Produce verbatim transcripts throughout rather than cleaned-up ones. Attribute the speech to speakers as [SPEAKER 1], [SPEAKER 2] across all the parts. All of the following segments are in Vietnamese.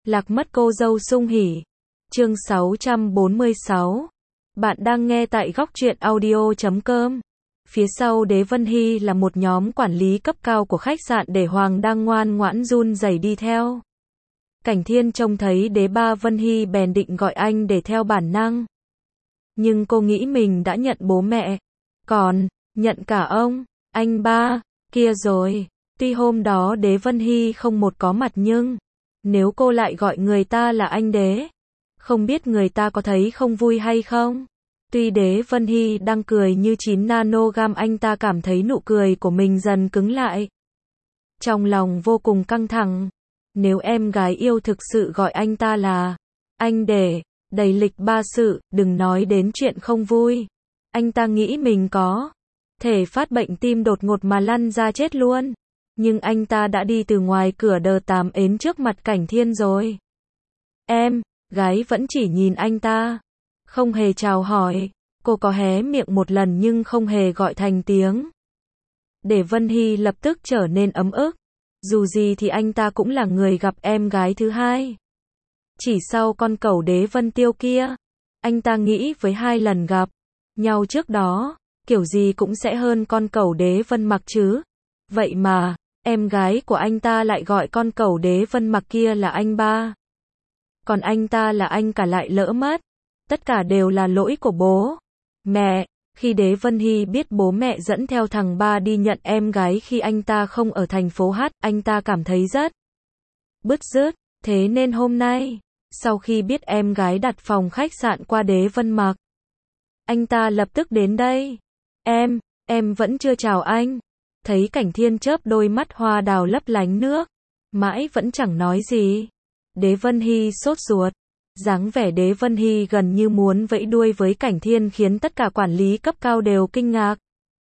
[SPEAKER 1] Lạc mất cô dâu sung hỉ. Chương sáu trăm bốn mươi sáu. Bạn đang nghe tại góc truyện audio chấm com. Phía sau Đế Vân Hy là một nhóm quản lý cấp cao của khách sạn Để Hoàng đang ngoan ngoãn run rẩy đi theo. Cảnh Thiên trông thấy Đế Ba Vân Hy bèn định gọi anh để theo bản năng. Nhưng cô nghĩ mình đã nhận bố mẹ. Còn, nhận cả ông, anh ba, kia rồi. Tuy hôm đó Đế Vân Hy không một có mặt nhưng, nếu cô lại gọi người ta là anh Đế, không biết người ta có thấy không vui hay không? Tuy Đế Vân Hy đang cười như chín nanogram, anh ta cảm thấy nụ cười của mình dần cứng lại. Trong lòng vô cùng căng thẳng. Nếu em gái yêu thực sự gọi anh ta là anh Đế, đầy lịch ba sự, đừng nói đến chuyện không vui. Anh ta nghĩ mình có thể phát bệnh tim đột ngột mà lăn ra chết luôn. Nhưng anh ta đã đi từ ngoài cửa đờ tám ến trước mặt Cảnh Thiên rồi. Em gái vẫn chỉ nhìn anh ta, không hề chào hỏi. Cô có hé miệng một lần nhưng không hề gọi thành tiếng. Để Vân Hy lập tức trở nên ấm ức. Dù gì thì anh ta cũng là người gặp em gái thứ hai. Chỉ sau con cẩu Đế Vân Tiêu kia, anh ta nghĩ với hai lần gặp nhau trước đó, kiểu gì cũng sẽ hơn con cẩu Đế Vân Mặc chứ. Vậy mà, em gái của anh ta lại gọi con cẩu Đế Vân Mặc kia là anh ba. Còn anh ta là anh cả lại lỡ mất. Tất cả đều là lỗi của bố mẹ. Khi Đế Vân Hy biết bố mẹ dẫn theo thằng ba đi nhận em gái khi anh ta không ở thành phố H, anh ta cảm thấy rất bứt rứt. Thế nên hôm nay, sau khi biết em gái đặt phòng khách sạn qua Đế Vân Mặc, anh ta lập tức đến đây. Em, em vẫn chưa chào anh. Thấy Cảnh Thiên chớp đôi mắt hoa đào lấp lánh nước, mãi vẫn chẳng nói gì. Đế Vân Hy sốt ruột. Dáng vẻ Đế Vân Hy gần như muốn vẫy đuôi với Cảnh Thiên khiến tất cả quản lý cấp cao đều kinh ngạc.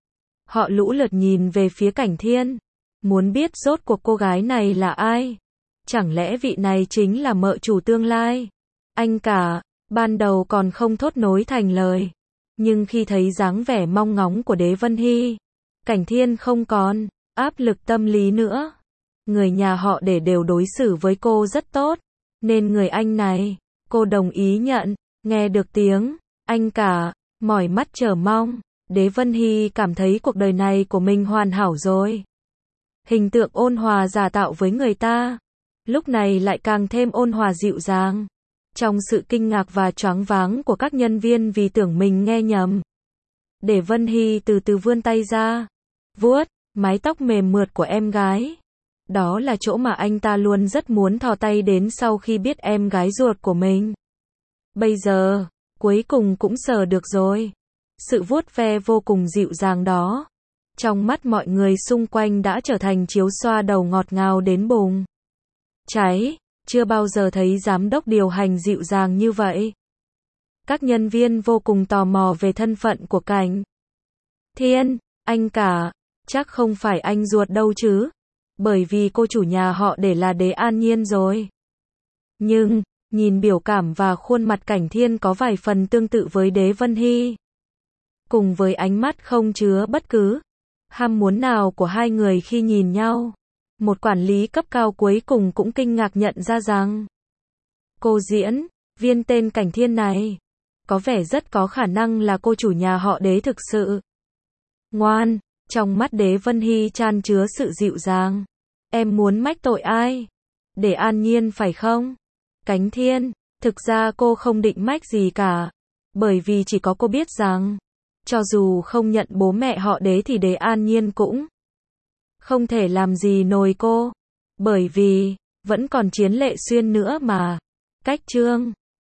[SPEAKER 1] Họ lũ lượt nhìn về phía Cảnh Thiên, muốn biết rốt cuộc cô gái này là ai. Chẳng lẽ vị này chính là mợ chủ tương lai? Anh cả, ban đầu còn không thốt nối thành lời. Nhưng khi thấy dáng vẻ mong ngóng của Đế Vân Hy, Cảnh Thiên không còn áp lực tâm lý nữa. Người nhà họ Để đều đối xử với cô rất tốt, nên người anh này, cô đồng ý nhận. Nghe được tiếng anh cả, mỏi mắt chờ mong, Đế Vân Hy cảm thấy cuộc đời này của mình hoàn hảo rồi. Hình tượng ôn hòa giả tạo với người ta, lúc này lại càng thêm ôn hòa dịu dàng. Trong sự kinh ngạc và choáng váng của các nhân viên vì tưởng mình nghe nhầm, Đế Vân Hy từ từ vươn tay ra, vuốt mái tóc mềm mượt của em gái. Đó là chỗ mà anh ta luôn rất muốn thò tay đến sau khi biết em gái ruột của mình. Bây giờ, cuối cùng cũng sờ được rồi. Sự vuốt ve vô cùng dịu dàng đó, trong mắt mọi người xung quanh đã trở thành chiếu xoa đầu ngọt ngào đến bùng cháy. Chưa bao giờ thấy giám đốc điều hành dịu dàng như vậy. Các nhân viên vô cùng tò mò về thân phận của Cảnh Thiên. Anh cả, chắc không phải anh ruột đâu chứ? Bởi vì cô chủ nhà họ Để là Đế An Nhiên rồi. Nhưng, nhìn biểu cảm và khuôn mặt Cảnh Thiên có vài phần tương tự với Đế Vân Hy. Cùng với ánh mắt không chứa bất cứ ham muốn nào của hai người khi nhìn nhau. Một quản lý cấp cao cuối cùng cũng kinh ngạc nhận ra rằng cô diễn viên tên Cảnh Thiên này có vẻ rất có khả năng là cô chủ nhà họ Đế thực sự. Ngoan. Trong mắt Đế Vân Hy chan chứa sự dịu dàng. Em muốn mách tội ai? Để An Nhiên phải không? Cảnh Thiên, thực ra cô không định mách gì cả. Bởi vì chỉ có cô biết rằng, cho dù không nhận bố mẹ họ Đế thì Đế An Nhiên cũng không thể làm gì nổi cô. Bởi vì, vẫn còn Chiến Lệ Xuyên nữa mà. Cách chương